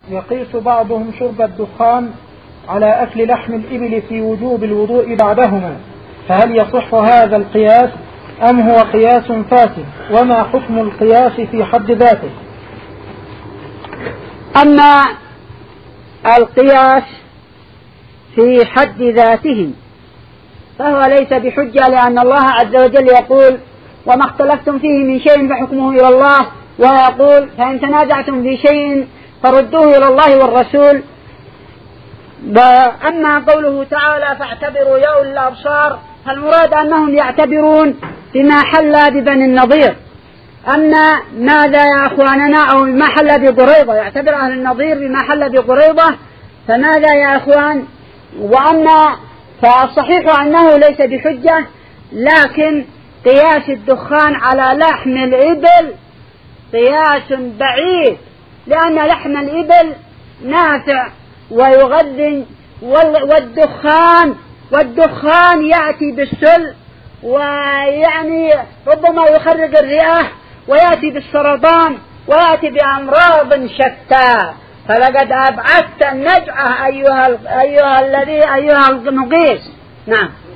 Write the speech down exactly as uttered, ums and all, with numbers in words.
يقيس بعضهم شرب الدخان على أكل لحم الإبل في وجوب الوضوء بعدهما، فهل يصح هذا القياس أم هو قياس فاسد؟ وما حكم القياس في حد ذاته؟ أما القياس في حد ذاته فهو ليس بحجة، لأن الله عز وجل يقول: وما اختلفتم فيه من شيء فحكمه إلى الله، ويقول: فإن تنازعتم في شيء فردوه إلى الله والرسول. أما قوله تعالى: فاعتبروا يا أولي الأبصار، فالمراد أنهم يعتبرون بما حل ببني النضير. أما ماذا يا أخواننا، أو ما حل بقريضة، يعتبر أهل النضير بما حل بقريضة، فماذا يا أخوان؟ وأما فالصحيح أنه ليس بحجة، لكن قياس الدخان على لحم الإبل قياس بعيد، لأن لحم الإبل نافع ويغذي، والدخان والدخان يأتي بالسل، ويعني ربما يخرج الرئة، ويأتي بالسرطان، ويأتي بأمراض شتى. فلقد أبعدت النجعة أيها, أيها الذي أيها المقيس. نعم.